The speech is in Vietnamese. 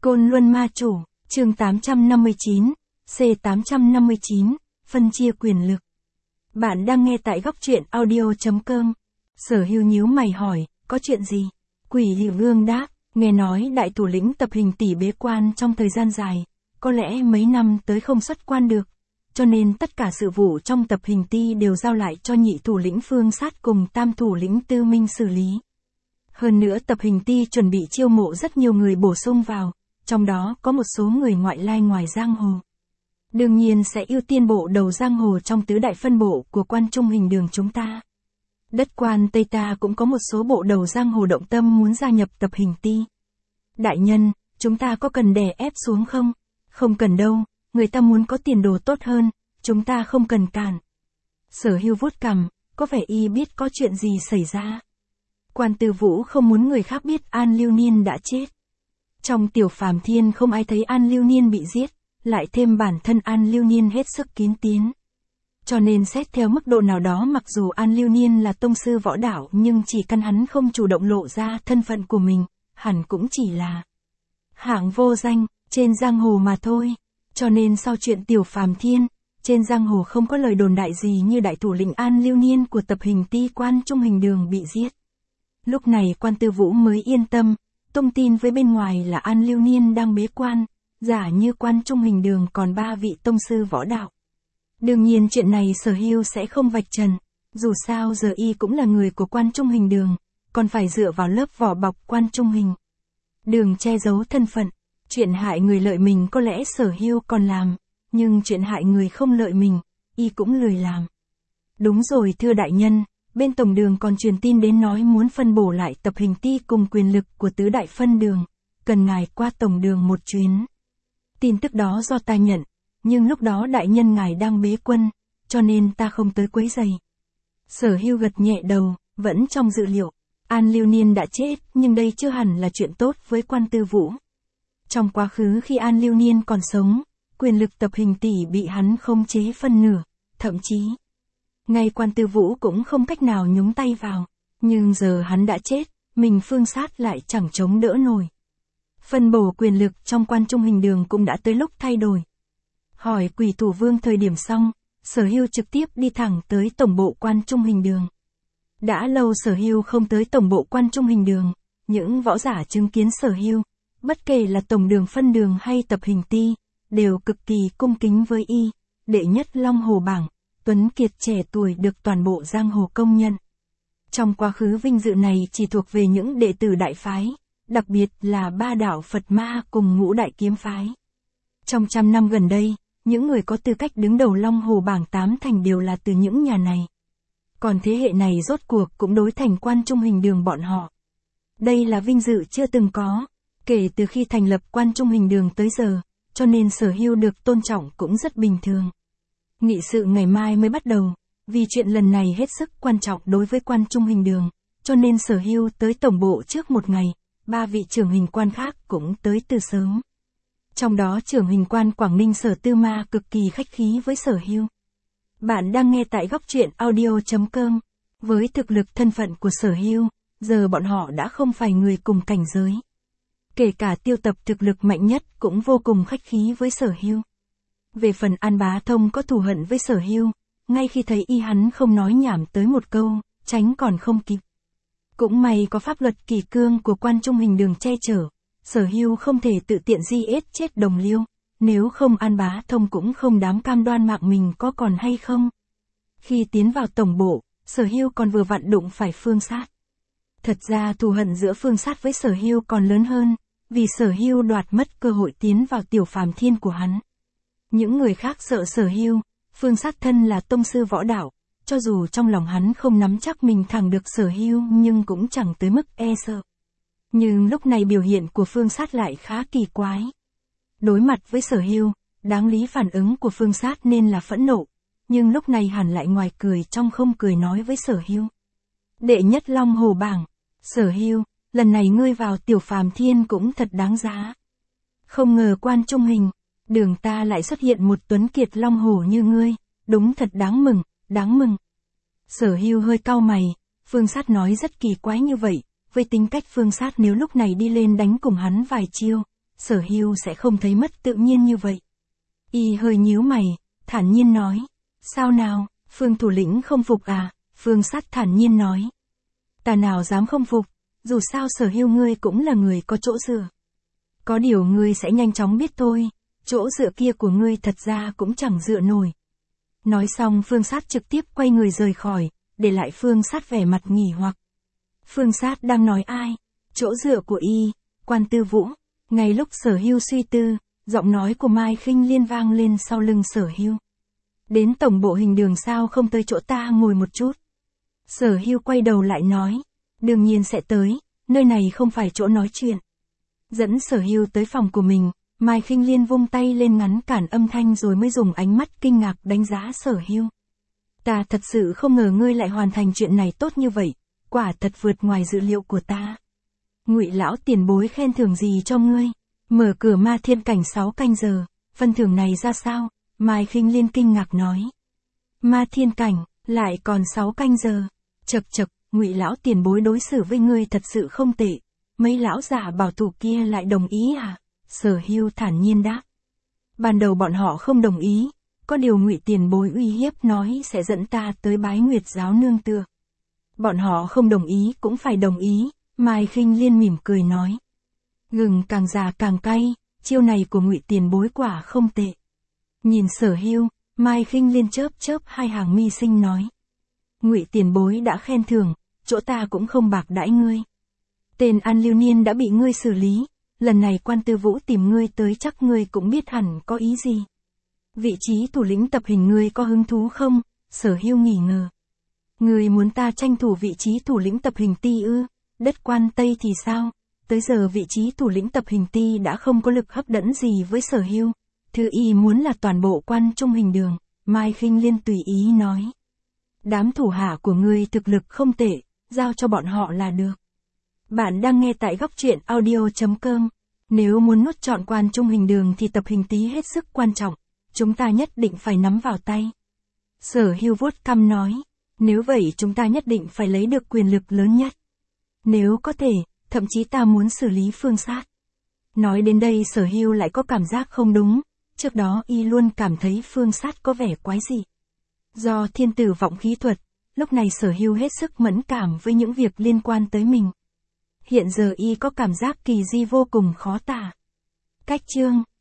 Côn Luân Ma Chủ, chương 859, C859, phân chia quyền lực. Bạn đang nghe tại góc truyện audio.com. Sở Hưu nhíu mày hỏi, có chuyện gì? Quỷ Dị Vương đáp, nghe nói đại thủ lĩnh Tập Hình Tỷ bế quan trong thời gian dài, có lẽ mấy năm tới không xuất quan được, cho nên tất cả sự vụ trong Tập Hình Ti đều giao lại cho nhị thủ lĩnh Phương Sát cùng tam thủ lĩnh Tư Minh xử lý. Hơn nữa Tập Hình Ti chuẩn bị chiêu mộ rất nhiều người bổ sung vào, trong đó có một số người ngoại lai ngoài giang hồ. Đương nhiên sẽ ưu tiên bộ đầu giang hồ trong tứ đại phân bộ của Quan Trung Hình Đường chúng ta. Đất Quan Tây ta cũng có một số bộ đầu giang hồ động tâm muốn gia nhập Tập Hình Ti. Đại nhân, chúng ta có cần đè ép xuống không? Không cần đâu, người ta muốn có tiền đồ tốt hơn, chúng ta không cần cản. Sở Hưu vuốt cằm, có vẻ y biết có chuyện gì xảy ra. Quan Tư Vũ không muốn người khác biết An Lưu Niên đã chết. Trong Tiểu Phàm Thiên không ai thấy An Lưu Niên bị giết, lại thêm bản thân An Lưu Niên hết sức kín tiếng. Cho nên xét theo mức độ nào đó mặc dù An Lưu Niên là tông sư võ đạo nhưng chỉ căn hắn không chủ động lộ ra thân phận của mình, hẳn cũng chỉ là hạng vô danh, trên giang hồ mà thôi. Cho nên sau chuyện Tiểu Phàm Thiên, trên giang hồ không có lời đồn đại gì như đại thủ lĩnh An Lưu Niên của Tập Hình Ti Quan Trung Hình Đường bị giết. Lúc này Quan Tư Vũ mới yên tâm, tung tin với bên ngoài là An Lưu Niên đang bế quan, giả như Quan Trung Hình Đường còn 3 vị tông sư võ đạo. Đương nhiên chuyện này Sở Hưu sẽ không vạch trần, dù sao giờ y cũng là người của Quan Trung Hình Đường, còn phải dựa vào lớp vỏ bọc Quan Trung Hình Đường che giấu thân phận. Chuyện hại người lợi mình có lẽ Sở Hưu còn làm, nhưng chuyện hại người không lợi mình, y cũng lười làm. Đúng rồi thưa đại nhân, bên tổng đường còn truyền tin đến nói muốn phân bổ lại Tập Hình Ti cùng quyền lực của tứ đại phân đường, cần ngài qua tổng đường một chuyến. Tin tức đó do ta nhận, nhưng lúc đó đại nhân ngài đang bế quân, cho nên ta không tới quấy rầy. Sở Hưu gật nhẹ đầu, vẫn trong dự liệu. An Lưu Niên đã chết, nhưng đây chưa hẳn là chuyện tốt với Quan Tư Vũ. Trong quá khứ khi An Lưu Niên còn sống, quyền lực Tập Hình Tỷ bị hắn khống chế phân nửa, thậm chí ngay Quan Tư Vũ cũng không cách nào nhúng tay vào, nhưng giờ hắn đã chết, mình Phương Sát lại chẳng chống đỡ nổi. Phân bổ quyền lực trong Quan Trung Hình Đường cũng đã tới lúc thay đổi. Hỏi Quỷ Thủ Vương thời điểm xong, Sở Hưu trực tiếp đi thẳng tới tổng bộ Quan Trung Hình Đường. Đã lâu Sở Hưu không tới tổng bộ Quan Trung Hình Đường, những võ giả chứng kiến Sở Hưu, bất kể là tổng đường phân đường hay Tập Hình Ti, đều cực kỳ cung kính với y, đệ nhất Long Hồ Bảng, tuấn kiệt trẻ tuổi được toàn bộ giang hồ công nhận. Trong quá khứ vinh dự này chỉ thuộc về những đệ tử đại phái, đặc biệt là ba đạo Phật Ma cùng ngũ đại kiếm phái. Trong trăm năm gần đây, những người có tư cách đứng đầu Long Hồ Bảng 8 thành đều là từ những nhà này. Còn thế hệ này rốt cuộc cũng đối thành Quan Trung Hình Đường bọn họ. Đây là vinh dự chưa từng có, kể từ khi thành lập Quan Trung Hình Đường tới giờ, cho nên Sở Hưu được tôn trọng cũng rất bình thường. Nghị sự ngày mai mới bắt đầu, vì chuyện lần này hết sức quan trọng đối với Quan Trung Hình Đường, cho nên Sở Hưu tới tổng bộ trước một ngày, 3 vị trưởng hình quan khác cũng tới từ sớm. Trong đó trưởng hình quan Quảng Ninh Sở Tư Ma cực kỳ khách khí với Sở Hưu. Bạn đang nghe tại góc truyện audio.com. Với thực lực thân phận của Sở Hưu, giờ bọn họ đã không phải người cùng cảnh giới. Kể cả Tiêu Tập thực lực mạnh nhất cũng vô cùng khách khí với Sở Hưu. Về phần An Bá Thông có thù hận với Sở Hưu, ngay khi thấy y hắn không nói nhảm tới một câu, tránh còn không kịp. Cũng may có pháp luật kỷ cương của Quan Trung Hình Đường che chở, Sở Hưu không thể tự tiện di ết chết đồng liêu, nếu không An Bá Thông cũng không dám cam đoan mạng mình có còn hay không. Khi tiến vào tổng bộ, Sở Hưu còn vừa vặn đụng phải Phương Sát. Thật ra thù hận giữa Phương Sát với Sở Hưu còn lớn hơn, vì Sở Hưu đoạt mất cơ hội tiến vào Tiểu Phàm Thiên của hắn. Những người khác sợ Sở Hưu, Phương Sát thân là tông sư võ đạo, cho dù trong lòng hắn không nắm chắc mình thẳng được Sở Hưu nhưng cũng chẳng tới mức e sợ. Nhưng lúc này biểu hiện của Phương Sát lại khá kỳ quái. Đối mặt với Sở Hưu, đáng lý phản ứng của Phương Sát nên là phẫn nộ, nhưng lúc này hẳn lại ngoài cười trong không cười nói với Sở Hưu. Đệ nhất Long Hồ Bảng, Sở Hưu, lần này ngươi vào Tiểu Phàm Thiên cũng thật đáng giá. Không ngờ Quan Trung Hình Đường ta lại xuất hiện một tuấn kiệt Long Hồ như ngươi, đúng thật đáng mừng, đáng mừng. Sở Hưu hơi cau mày, Phương Sát nói rất kỳ quái như vậy, với tính cách Phương Sát nếu lúc này đi lên đánh cùng hắn vài chiêu, Sở Hưu sẽ không thấy mất tự nhiên như vậy. Y hơi nhíu mày, thản nhiên nói. Sao nào, Phương thủ lĩnh không phục à? Phương Sát thản nhiên nói. Ta nào dám không phục, dù sao Sở Hưu ngươi cũng là người có chỗ dựa. Có điều ngươi sẽ nhanh chóng biết thôi, chỗ dựa kia của ngươi thật ra cũng chẳng dựa nổi. Nói xong Phương Sát trực tiếp quay người rời khỏi, để lại Phương Sát vẻ mặt nghỉ hoặc. Phương Sát đang nói ai? Chỗ dựa của y, Quan Tư Vũ. Ngay lúc Sở Hưu suy tư, giọng nói của Mai Khinh Liên vang lên sau lưng Sở Hưu. Đến tổng bộ Hình Đường sao không tới chỗ ta ngồi một chút? Sở Hưu quay đầu lại nói. Đương nhiên sẽ tới, nơi này không phải chỗ nói chuyện. Dẫn Sở Hưu tới phòng của mình, Mai Khinh Liên vung tay lên ngăn cản âm thanh rồi mới dùng ánh mắt kinh ngạc đánh giá Sở Hưu. Ta thật sự không ngờ ngươi lại hoàn thành chuyện này tốt như vậy, quả thật vượt ngoài dự liệu của ta. Ngụy lão tiền bối khen thưởng gì cho ngươi? Mở cửa Ma Thiên Cảnh 6 canh giờ, phần thưởng này ra sao? Mai Khinh Liên kinh ngạc nói. Ma Thiên Cảnh, lại còn 6 canh giờ. Chậc chậc, Ngụy lão tiền bối đối xử với ngươi thật sự không tệ. Mấy lão giả bảo thủ kia lại đồng ý à? Sở Hưu thản nhiên đáp. Ban đầu bọn họ không đồng ý, có điều Ngụy tiền bối uy hiếp nói sẽ dẫn ta tới Bái Nguyệt giáo nương tựa. Bọn họ không đồng ý cũng phải đồng ý, Mai Khinh Liên mỉm cười nói. Gừng càng già càng cay, chiêu này của Ngụy tiền bối quả không tệ. Nhìn Sở Hưu, Mai Khinh Liên chớp chớp hai hàng mi xinh nói. Ngụy tiền bối đã khen thưởng, chỗ ta cũng không bạc đãi ngươi. Tên An Lưu Niên đã bị ngươi xử lý, lần này Quan Tư Vũ tìm ngươi tới chắc ngươi cũng biết hẳn có ý gì. Vị trí thủ lĩnh tập hình ngươi có hứng thú không? Sở Hưu nghỉ ngờ. Ngươi muốn ta tranh thủ vị trí thủ lĩnh tập hình ti ư? Đất Quan Tây thì sao? Tới giờ vị trí thủ lĩnh tập hình ti đã không có lực hấp dẫn gì với Sở Hưu. Thứ y muốn là toàn bộ Quan Trung Hình Đường, Mai Khinh Liên tùy ý nói. Đám thủ hạ của ngươi thực lực không tệ, giao cho bọn họ là được. Bạn đang nghe tại góc truyện audio.com. Nếu muốn nuốt trọn Quan Trung Hình Đường thì tập hình Tý hết sức quan trọng, chúng ta nhất định phải nắm vào tay. Sở Hưu vuốt cằm nói, nếu vậy chúng ta nhất định phải lấy được quyền lực lớn nhất. Nếu có thể, thậm chí ta muốn xử lý Phương Sát. Nói đến đây Sở Hưu lại có cảm giác không đúng, trước đó y luôn cảm thấy Phương Sát có vẻ quái dị. Do thiên tử vọng khí thuật, lúc này Sở Hưu hết sức mẫn cảm với những việc liên quan tới mình. Hiện giờ y có cảm giác kỳ di vô cùng khó tả. Cách chương